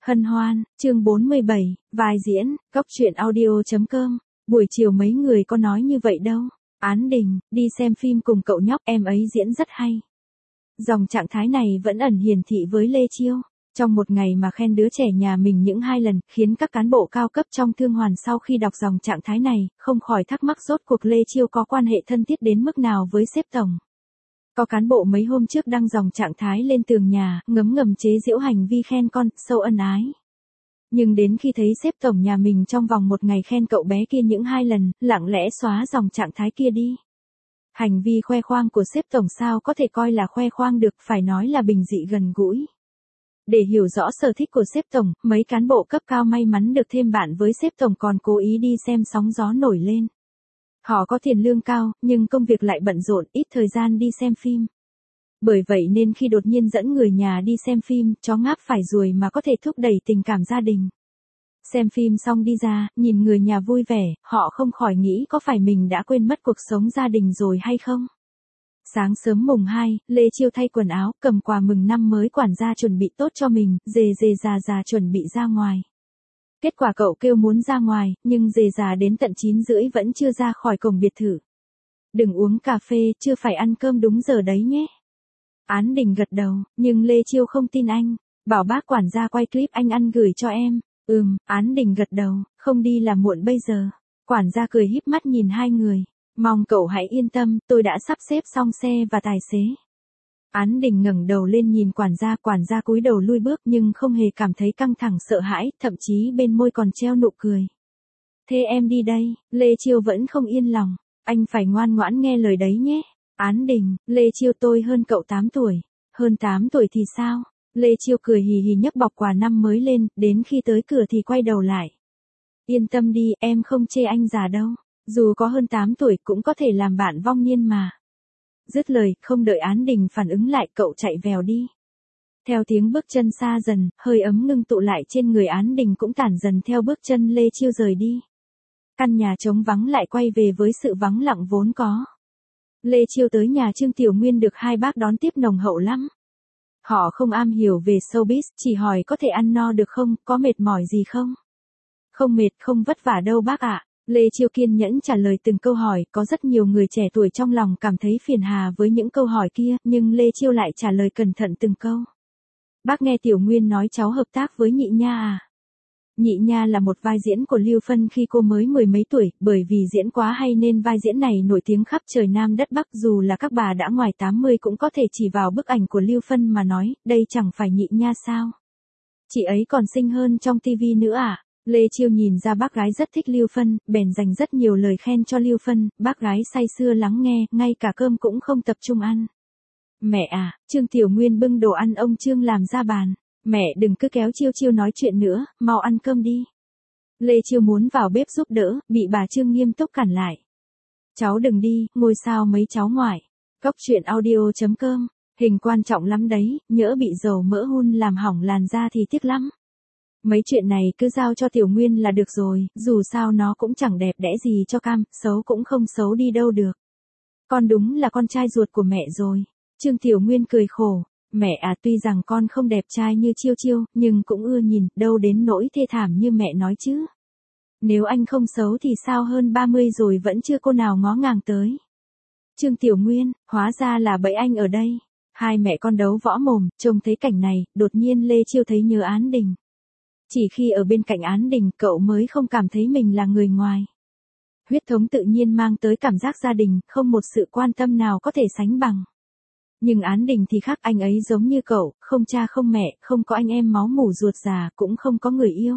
Hân hoan, chương 47, vai diễn, góc truyện audio.com. Buổi chiều mấy người có nói như vậy đâu. Án Đình, đi xem phim cùng cậu nhóc, em ấy diễn rất hay. Dòng trạng thái này vẫn ẩn hiển thị với Lê Chiêu. Trong một ngày mà khen đứa trẻ nhà mình những 2 lần, khiến các cán bộ cao cấp trong Thương Hoàn sau khi đọc dòng trạng thái này, không khỏi thắc mắc rốt cuộc Lê Chiêu có quan hệ thân thiết đến mức nào với sếp tổng. Có cán bộ mấy hôm trước đăng dòng trạng thái lên tường nhà, ngấm ngầm chế giễu hành vi khen con, sâu ân ái. Nhưng đến khi thấy sếp tổng nhà mình trong vòng một ngày khen cậu bé kia những 2 lần, lặng lẽ xóa dòng trạng thái kia đi. Hành vi khoe khoang của sếp tổng sao có thể coi là khoe khoang được, phải nói là bình dị gần gũi. Để hiểu rõ sở thích của sếp tổng, mấy cán bộ cấp cao may mắn được thêm bạn với sếp tổng còn cố ý đi xem sóng gió nổi lên. Họ có tiền lương cao, nhưng công việc lại bận rộn, ít thời gian đi xem phim. Bởi vậy nên khi đột nhiên dẫn người nhà đi xem phim, chó ngáp phải ruồi mà có thể thúc đẩy tình cảm gia đình. Xem phim xong đi ra, nhìn người nhà vui vẻ, họ không khỏi nghĩ có phải mình đã quên mất cuộc sống gia đình rồi hay không? Sáng sớm mùng 2, Lê Chiêu thay quần áo, cầm quà mừng năm mới quản gia chuẩn bị tốt cho mình, dề già chuẩn bị ra ngoài. Kết quả cậu kêu muốn ra ngoài, nhưng dề già đến tận 9:30 vẫn chưa ra khỏi cổng biệt thự. Đừng uống cà phê, chưa phải ăn cơm đúng giờ đấy nhé. Án Đình gật đầu, nhưng Lê Chiêu không tin anh, bảo bác quản gia quay clip anh ăn gửi cho em. Án Đình gật đầu, không đi là muộn bây giờ. Quản gia cười híp mắt nhìn hai người, mong cậu hãy yên tâm, tôi đã sắp xếp xong xe và tài xế. Án Đình ngẩng đầu lên nhìn quản gia cúi đầu lui bước nhưng không hề cảm thấy căng thẳng sợ hãi, thậm chí bên môi còn treo nụ cười. Thế em đi đây, Lê Chiêu vẫn không yên lòng, anh phải ngoan ngoãn nghe lời đấy nhé. Án Đình, Lê Chiêu tôi hơn cậu 8 tuổi, hơn 8 tuổi thì sao? Lê Chiêu cười hì hì nhấc bọc quà năm mới lên, đến khi tới cửa thì quay đầu lại. Yên tâm đi, em không chê anh già đâu, dù có hơn 8 tuổi cũng có thể làm bạn vong niên mà. Dứt lời, không đợi Án Đình phản ứng lại, cậu chạy vèo đi. Theo tiếng bước chân xa dần, hơi ấm ngưng tụ lại trên người Án Đình cũng tản dần theo bước chân Lê Chiêu rời đi. Căn nhà trống vắng lại quay về với sự vắng lặng vốn có. Lê Chiêu tới nhà Trương Tiểu Nguyên được hai bác đón tiếp nồng hậu lắm. Họ không am hiểu về showbiz, chỉ hỏi có thể ăn no được không, có mệt mỏi gì không? Không mệt, không vất vả đâu bác ạ. Lê Chiêu kiên nhẫn trả lời từng câu hỏi, có rất nhiều người trẻ tuổi trong lòng cảm thấy phiền hà với những câu hỏi kia, nhưng Lê Chiêu lại trả lời cẩn thận từng câu. Bác nghe Tiểu Nguyên nói cháu hợp tác với Nhị Nha à? Nhị Nha là một vai diễn của Lưu Phân khi cô mới 10 mấy tuổi, bởi vì diễn quá hay nên vai diễn này nổi tiếng khắp trời Nam đất Bắc, dù là các bà đã ngoài 80 cũng có thể chỉ vào bức ảnh của Lưu Phân mà nói, đây chẳng phải Nhị Nha sao? Chị ấy còn xinh hơn trong tivi nữa à? Lê Chiêu nhìn ra bác gái rất thích Lưu Phân, bèn dành rất nhiều lời khen cho Lưu Phân, bác gái say sưa lắng nghe, ngay cả cơm cũng không tập trung ăn. Mẹ à, Trương Tiểu Nguyên bưng đồ ăn ông Trương làm ra bàn. Mẹ đừng cứ kéo Chiêu nói chuyện nữa, mau ăn cơm đi. Lê Chiêu muốn vào bếp giúp đỡ, bị bà Trương nghiêm túc cản lại. Cháu đừng đi, ngôi sao mấy cháu ngoại. Góc truyện audio.com, hình quan trọng lắm đấy, nhỡ bị dầu mỡ hun làm hỏng làn da thì tiếc lắm. Mấy chuyện này cứ giao cho Tiểu Nguyên là được rồi, dù sao nó cũng chẳng đẹp đẽ gì cho cam, xấu cũng không xấu đi đâu được. Con đúng là con trai ruột của mẹ rồi. Trương Tiểu Nguyên cười khổ. Mẹ à, tuy rằng con không đẹp trai như Chiêu, nhưng cũng ưa nhìn, đâu đến nỗi thê thảm như mẹ nói chứ. Nếu anh không xấu thì sao hơn 30 rồi vẫn chưa cô nào ngó ngàng tới. Trương Tiểu Nguyên, hóa ra là bẫy anh ở đây. Hai mẹ con đấu võ mồm, trông thấy cảnh này, đột nhiên Lê Chiêu thấy nhớ Án Đình. Chỉ khi ở bên cạnh Án Đình, cậu mới không cảm thấy mình là người ngoài. Huyết thống tự nhiên mang tới cảm giác gia đình, không một sự quan tâm nào có thể sánh bằng. Nhưng Án Đình thì khác, anh ấy giống như cậu, không cha không mẹ, không có anh em máu mủ ruột già, cũng không có người yêu.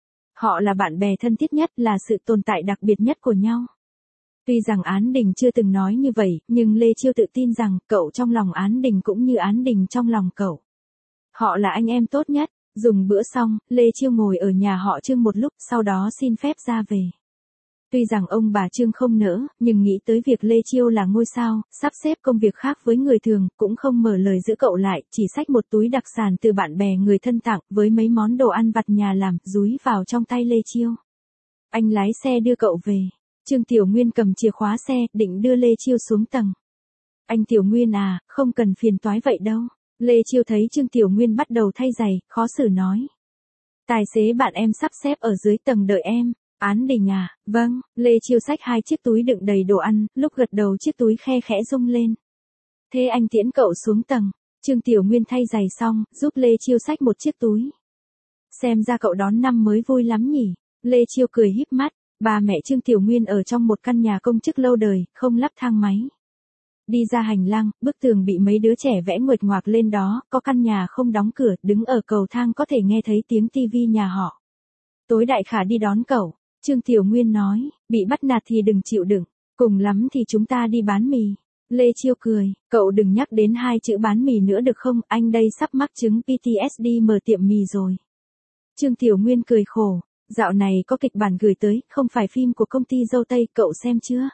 Họ là bạn bè thân thiết nhất, là sự tồn tại đặc biệt nhất của nhau. Tuy rằng Án Đình chưa từng nói như vậy, nhưng Lê Chiêu tự tin rằng cậu trong lòng Án Đình cũng như Án Đình trong lòng cậu. Họ là anh em tốt nhất. Dùng bữa xong, Lê Chiêu ngồi ở nhà họ Trương một lúc, sau đó xin phép ra về. Tuy rằng ông bà Trương không nỡ, nhưng nghĩ tới việc Lê Chiêu là ngôi sao, sắp xếp công việc khác với người thường, cũng không mở lời giữ cậu lại, chỉ xách một túi đặc sản từ bạn bè người thân tặng, với mấy món đồ ăn vặt nhà làm, dúi vào trong tay Lê Chiêu. Anh lái xe đưa cậu về. Trương Tiểu Nguyên cầm chìa khóa xe, định đưa Lê Chiêu xuống tầng. Anh Tiểu Nguyên à, không cần phiền toái vậy đâu. Lê Chiêu thấy Trương Tiểu Nguyên bắt đầu thay giày, khó xử nói. Tài xế bạn em sắp xếp ở dưới tầng đợi em. Án Đình à, vâng, Lê Chiêu xách 2 chiếc túi đựng đầy đồ ăn, lúc gật đầu chiếc túi khe khẽ rung lên. Thế anh tiễn cậu xuống tầng. Trương Tiểu Nguyên thay giày xong, giúp Lê Chiêu xách một chiếc túi. Xem ra cậu đón năm mới vui lắm nhỉ. Lê Chiêu cười híp mắt, ba mẹ Trương Tiểu Nguyên ở trong một căn nhà công chức lâu đời, không lắp thang máy. Đi ra hành lang, bức tường bị mấy đứa trẻ vẽ nguệch ngoạc lên đó, có căn nhà không đóng cửa, đứng ở cầu thang có thể nghe thấy tiếng tivi nhà họ. Tối Đại Khả đi đón cậu, Trương Tiểu Nguyên nói, bị bắt nạt thì đừng chịu đựng, cùng lắm thì chúng ta đi bán mì. Lê Chiêu cười, cậu đừng nhắc đến 2 chữ bán mì nữa được không, anh đây sắp mắc chứng PTSD mở tiệm mì rồi. Trương Tiểu Nguyên cười khổ, dạo này có kịch bản gửi tới, không phải phim của công ty dâu Tây, cậu xem chưa?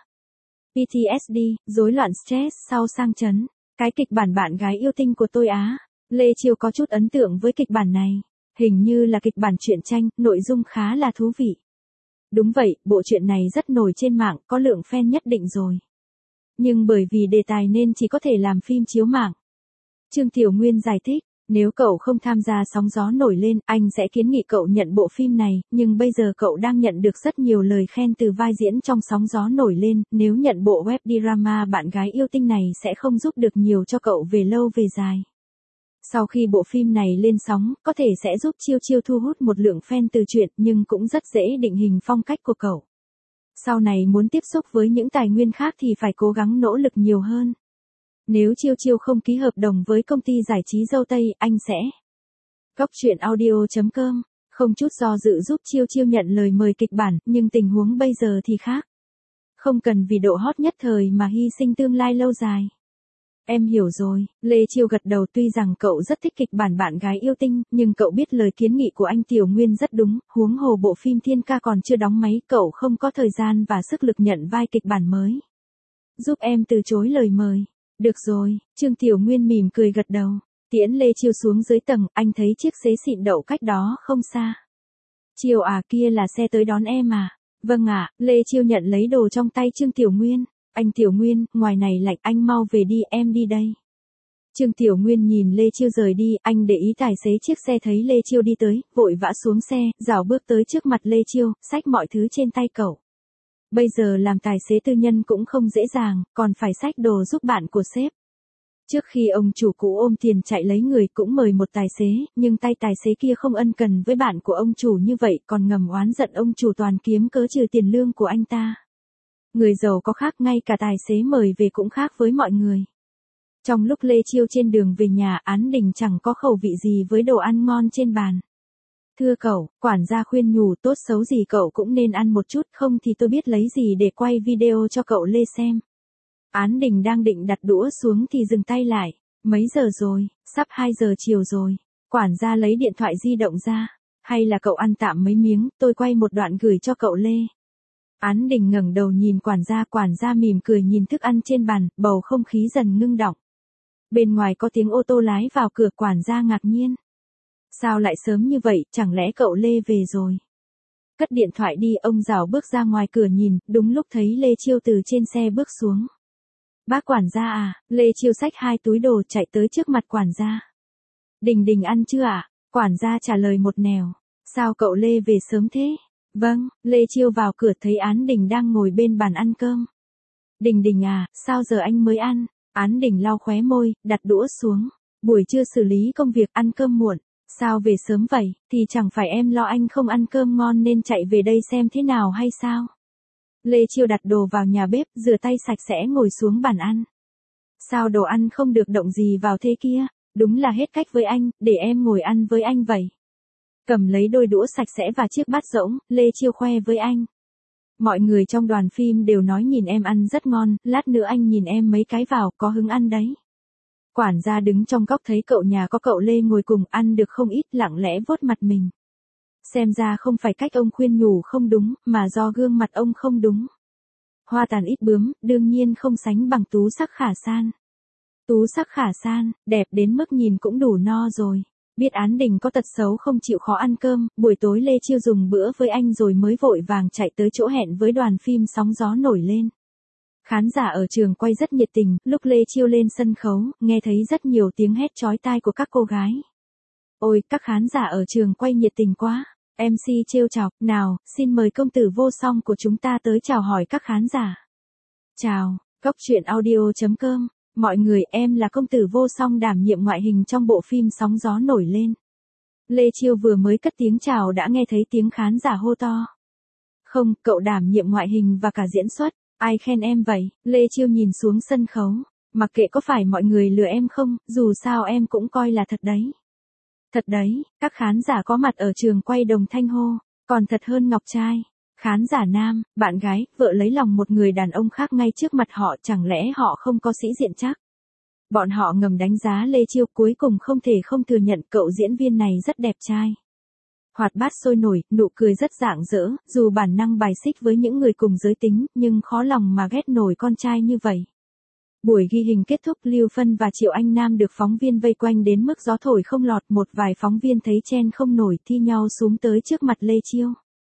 PTSD, rối loạn stress sau sang chấn, cái kịch bản bạn gái yêu tinh của tôi á. Lê Chiêu có chút ấn tượng với kịch bản này, hình như là kịch bản truyện tranh, nội dung khá là thú vị. Đúng vậy, bộ truyện này rất nổi trên mạng, có lượng fan nhất định rồi. Nhưng bởi vì đề tài nên chỉ có thể làm phim chiếu mạng. Trương Tiểu Nguyên giải thích, nếu cậu không tham gia sóng gió nổi lên, anh sẽ kiến nghị cậu nhận bộ phim này, nhưng bây giờ cậu đang nhận được rất nhiều lời khen từ vai diễn trong sóng gió nổi lên, nếu nhận bộ web drama bạn gái yêu tinh này sẽ không giúp được nhiều cho cậu về lâu về dài. Sau khi bộ phim này lên sóng, có thể sẽ giúp Chiêu Chiêu thu hút một lượng fan từ truyện, nhưng cũng rất dễ định hình phong cách của cậu. Sau này muốn tiếp xúc với những tài nguyên khác thì phải cố gắng nỗ lực nhiều hơn. Nếu Chiêu Chiêu không ký hợp đồng với công ty giải trí dâu Tây, anh sẽ. Goctruyện.audio.com, không chút do dự giúp Chiêu Chiêu nhận lời mời kịch bản, nhưng tình huống bây giờ thì khác. Không cần vì độ hot nhất thời mà hy sinh tương lai lâu dài. Em hiểu rồi, Lê Chiêu gật đầu, tuy rằng cậu rất thích kịch bản bạn gái yêu tinh, nhưng cậu biết lời kiến nghị của anh Tiểu Nguyên rất đúng, huống hồ bộ phim Thiên Ca còn chưa đóng máy, cậu không có thời gian và sức lực nhận vai kịch bản mới. Giúp em từ chối lời mời. Được rồi, Trương Tiểu Nguyên mỉm cười gật đầu, tiễn Lê Chiêu xuống dưới tầng, anh thấy chiếc xế xịn đậu cách đó không xa. Chiêu à, kia là xe tới đón em à? Vâng ạ, Lê Chiêu nhận lấy đồ trong tay Trương Tiểu Nguyên. Anh Tiểu Nguyên, ngoài này lạnh, anh mau về đi, em đi đây. Trương Tiểu Nguyên nhìn Lê Chiêu rời đi, anh để ý tài xế chiếc xe thấy Lê Chiêu đi tới, vội vã xuống xe, rảo bước tới trước mặt Lê Chiêu, xách mọi thứ trên tay cậu. Bây giờ làm tài xế tư nhân cũng không dễ dàng, còn phải xách đồ giúp bạn của sếp. Trước khi ông chủ cũ ôm tiền chạy lấy người cũng mời một tài xế, nhưng tay tài xế kia không ân cần với bạn của ông chủ như vậy, còn ngầm oán giận ông chủ toàn kiếm cớ trừ tiền lương của anh ta. Người giàu có khác, ngay cả tài xế mời về cũng khác với mọi người. Trong lúc Lê Chiêu trên đường về nhà, Án Đình chẳng có khẩu vị gì với đồ ăn ngon trên bàn. Thưa cậu, quản gia khuyên nhủ, tốt xấu gì cậu cũng nên ăn một chút, không thì tôi biết lấy gì để quay video cho cậu Lê xem. Án Đình đang định đặt đũa xuống thì dừng tay lại. Mấy giờ rồi? Sắp 2 giờ chiều rồi. Quản gia lấy điện thoại di động ra. Hay là cậu ăn tạm mấy miếng, tôi quay một đoạn gửi cho cậu Lê. Án Đình ngẩng đầu nhìn quản gia mỉm cười nhìn thức ăn trên bàn, bầu không khí dần ngưng đọng. Bên ngoài có tiếng ô tô lái vào cửa, quản gia ngạc nhiên. Sao lại sớm như vậy, chẳng lẽ cậu Lê về rồi? Cất điện thoại đi, ông rảo bước ra ngoài cửa nhìn, đúng lúc thấy Lê Chiêu từ trên xe bước xuống. Bác quản gia à? Lê Chiêu xách 2 túi đồ chạy tới trước mặt quản gia. Đình ăn chưa ạ? Quản gia trả lời một nẻo. Sao cậu Lê về sớm thế? Vâng, Lê Chiêu vào cửa thấy Án Đình đang ngồi bên bàn ăn cơm. Đình à, sao giờ anh mới ăn? Án Đình lau khóe môi, đặt đũa xuống. Buổi trưa xử lý công việc, ăn cơm muộn. Sao về sớm vậy, thì chẳng phải em lo anh không ăn cơm ngon nên chạy về đây xem thế nào hay sao? Lê Chiêu đặt đồ vào nhà bếp, rửa tay sạch sẽ ngồi xuống bàn ăn. Sao đồ ăn không được động gì vào thế kia? Đúng là hết cách với anh, để em ngồi ăn với anh vậy. Cầm lấy đôi đũa sạch sẽ và chiếc bát rỗng, Lê Chiêu khoe với anh. Mọi người trong đoàn phim đều nói nhìn em ăn rất ngon, lát nữa anh nhìn em mấy cái vào, có hứng ăn đấy. Quản gia đứng trong góc thấy cậu nhà có cậu Lê ngồi cùng ăn được không ít, lặng lẽ vuốt mặt mình. Xem ra không phải cách ông khuyên nhủ không đúng, mà do gương mặt ông không đúng. Hoa tàn ít bướm, đương nhiên không sánh bằng Tú Sắc Khả San. Tú Sắc Khả San, đẹp đến mức nhìn cũng đủ no rồi. Biết Án Đình có tật xấu không chịu khó ăn cơm, buổi tối Lê Chiêu dùng bữa với anh rồi mới vội vàng chạy tới chỗ hẹn với đoàn phim sóng gió nổi lên. Khán giả ở trường quay rất nhiệt tình, lúc Lê Chiêu lên sân khấu, nghe thấy rất nhiều tiếng hét chói tai của các cô gái. Ôi, các khán giả ở trường quay nhiệt tình quá. MC trêu chọc, nào, xin mời công tử vô song của chúng ta tới chào hỏi các khán giả. Chào, Cốc truyện audio.com. Mọi người, em là công tử vô song đảm nhiệm ngoại hình trong bộ phim Sóng gió nổi lên. Lê Chiêu vừa mới cất tiếng chào đã nghe thấy tiếng khán giả hô to. Không, cậu đảm nhiệm ngoại hình và cả diễn xuất. Ai khen em vậy? Lê Chiêu nhìn xuống sân khấu. Mặc kệ có phải mọi người lừa em không, dù sao em cũng coi là thật đấy. Thật đấy, các khán giả có mặt ở trường quay đồng thanh hô, còn thật hơn ngọc trai. Khán giả nam, bạn gái, vợ lấy lòng một người đàn ông khác ngay trước mặt họ, chẳng lẽ họ không có sĩ diện chắc? Bọn họ ngầm đánh giá Lê Chiêu, cuối cùng không thể không thừa nhận cậu diễn viên này rất đẹp trai. Hoạt bát sôi nổi, nụ cười rất rạng rỡ, dù bản năng bài xích với những người cùng giới tính, nhưng khó lòng mà ghét nổi con trai như vậy. Buổi ghi hình kết thúc, Lưu Phân và Triệu Anh Nam được phóng viên vây quanh đến mức gió thổi không lọt, một vài phóng viên thấy chen không nổi thi nhau xuống tới trước mặt Lê Chiêu.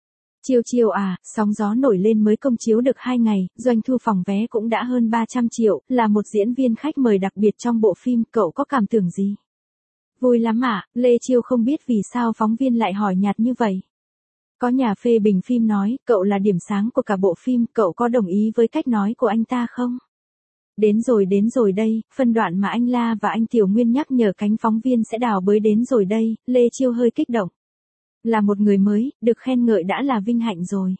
Chiêu à, Sóng gió nổi lên mới công chiếu được 2 ngày, doanh thu phòng vé cũng đã hơn 300 triệu, là một diễn viên khách mời đặc biệt trong bộ phim, cậu có cảm tưởng gì? Vui lắm ạ, Lê Chiêu không biết vì sao phóng viên lại hỏi nhạt như vậy. Có nhà phê bình phim nói, cậu là điểm sáng của cả bộ phim, cậu có đồng ý với cách nói của anh ta không? Đến rồi đây, phân đoạn mà anh La và anh Tiểu Nguyên nhắc nhở cánh phóng viên sẽ đào bới đến rồi đây, Lê Chiêu hơi kích động. Là một người mới, được khen ngợi đã là vinh hạnh rồi.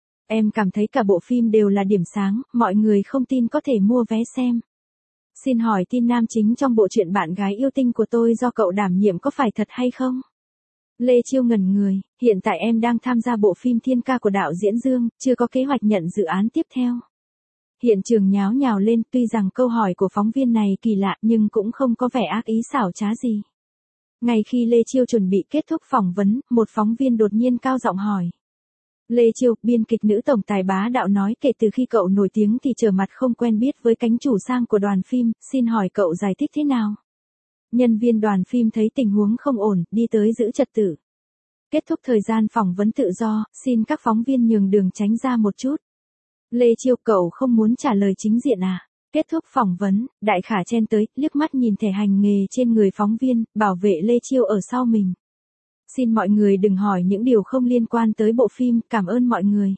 Em cảm thấy cả bộ phim đều là điểm sáng, mọi người không tin có thể mua vé xem. Xin hỏi tin nam chính trong bộ truyện Bạn gái yêu tinh của tôi do cậu đảm nhiệm có phải thật hay không? Lê Chiêu ngẩn người, hiện tại em đang tham gia bộ phim Thiên Ca của đạo diễn Dương, chưa có kế hoạch nhận dự án tiếp theo. Hiện trường nháo nhào lên, tuy rằng câu hỏi của phóng viên này kỳ lạ nhưng cũng không có vẻ ác ý xảo trá gì. Ngay khi Lê Chiêu chuẩn bị kết thúc phỏng vấn, một phóng viên đột nhiên cao giọng hỏi. Lê Chiêu, biên kịch nữ tổng tài bá đạo nói kể từ khi cậu nổi tiếng thì trở mặt không quen biết với cánh chủ sang của đoàn phim, xin hỏi cậu giải thích thế nào? Nhân viên đoàn phim thấy tình huống không ổn, đi tới giữ trật tự. Kết thúc thời gian phỏng vấn tự do, xin các phóng viên nhường đường tránh ra một chút. Lê Chiêu, cậu không muốn trả lời chính diện à? Kết thúc phỏng vấn, Đại Khả chen tới, liếc mắt nhìn thẻ hành nghề trên người phóng viên, bảo vệ Lê Chiêu ở sau mình. Xin mọi người đừng hỏi những điều không liên quan tới bộ phim, cảm ơn mọi người.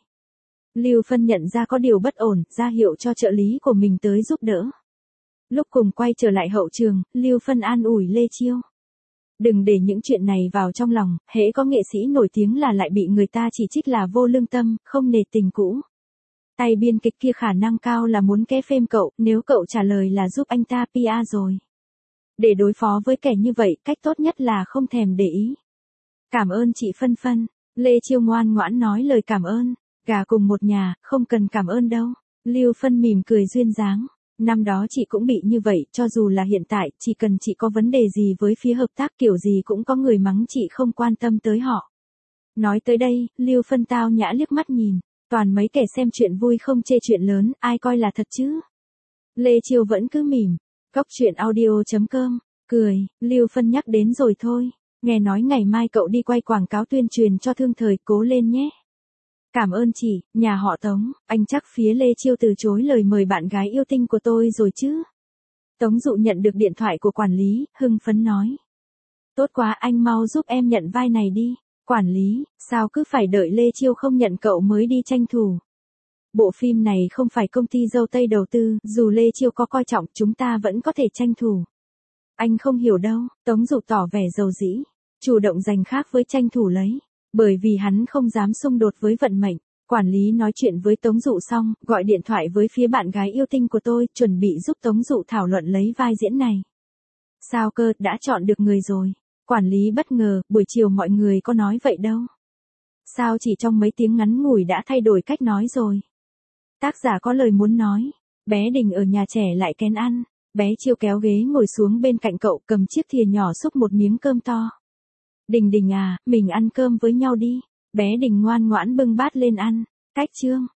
Lưu Phân nhận ra có điều bất ổn, ra hiệu cho trợ lý của mình tới giúp đỡ. Lúc cùng quay trở lại hậu trường, Lưu Phân an ủi Lê Chiêu. Đừng để những chuyện này vào trong lòng, hễ có nghệ sĩ nổi tiếng là lại bị người ta chỉ trích là vô lương tâm, không nể tình cũ. Tay biên kịch kia khả năng cao là muốn ké phêm cậu, nếu cậu trả lời là giúp anh ta PR rồi. Để đối phó với kẻ như vậy, cách tốt nhất là không thèm để ý. Cảm ơn chị Phân. Lê Chiêu ngoan ngoãn nói lời cảm ơn. Gà cùng một nhà, không cần cảm ơn đâu. Lưu Phân mỉm cười duyên dáng. Năm đó chị cũng bị như vậy, cho dù là hiện tại, chỉ cần chị có vấn đề gì với phía hợp tác kiểu gì cũng có người mắng chị không quan tâm tới họ. Nói tới đây, Lưu Phân tao nhã liếc mắt nhìn. Toàn mấy kẻ xem chuyện vui không chê chuyện lớn, ai coi là thật chứ? Lê Chiêu vẫn cứ mỉm. Cốc truyện audio.com. Cười, Lưu Phân nhắc đến rồi thôi. Nghe nói ngày mai cậu đi quay quảng cáo tuyên truyền cho Thương Thời, cố lên nhé. Cảm ơn chị, nhà họ Tống, anh chắc phía Lê Chiêu từ chối lời mời bạn gái yêu tinh của tôi rồi chứ? Tống Dụ nhận được điện thoại của quản lý, hưng phấn nói. Tốt quá, anh mau giúp em nhận vai này đi. Quản lý, sao cứ phải đợi Lê Chiêu không nhận cậu mới đi tranh thủ? Bộ phim này không phải công ty dâu Tây đầu tư, dù Lê Chiêu có coi trọng chúng ta vẫn có thể tranh thủ. Anh không hiểu đâu, Tống Dụ tỏ vẻ dầu dĩ, chủ động giành khác với tranh thủ lấy, bởi vì hắn không dám xung đột với vận mệnh. Quản lý nói chuyện với Tống Dụ xong, gọi điện thoại với phía bạn gái yêu tinh của tôi, chuẩn bị giúp Tống Dụ thảo luận lấy vai diễn này. Sao cơ, đã chọn được người rồi? Quản lý bất ngờ, buổi chiều mọi người có nói vậy đâu. Sao chỉ trong mấy tiếng ngắn ngủi đã thay đổi cách nói rồi? Tác giả có lời muốn nói. Bé Đình ở nhà trẻ lại kén ăn. Bé Chiêu kéo ghế ngồi xuống bên cạnh cậu, cầm chiếc thìa nhỏ xúc một miếng cơm to. Đình à, mình ăn cơm với nhau đi. Bé Đình ngoan ngoãn bưng bát lên ăn. Cách chương.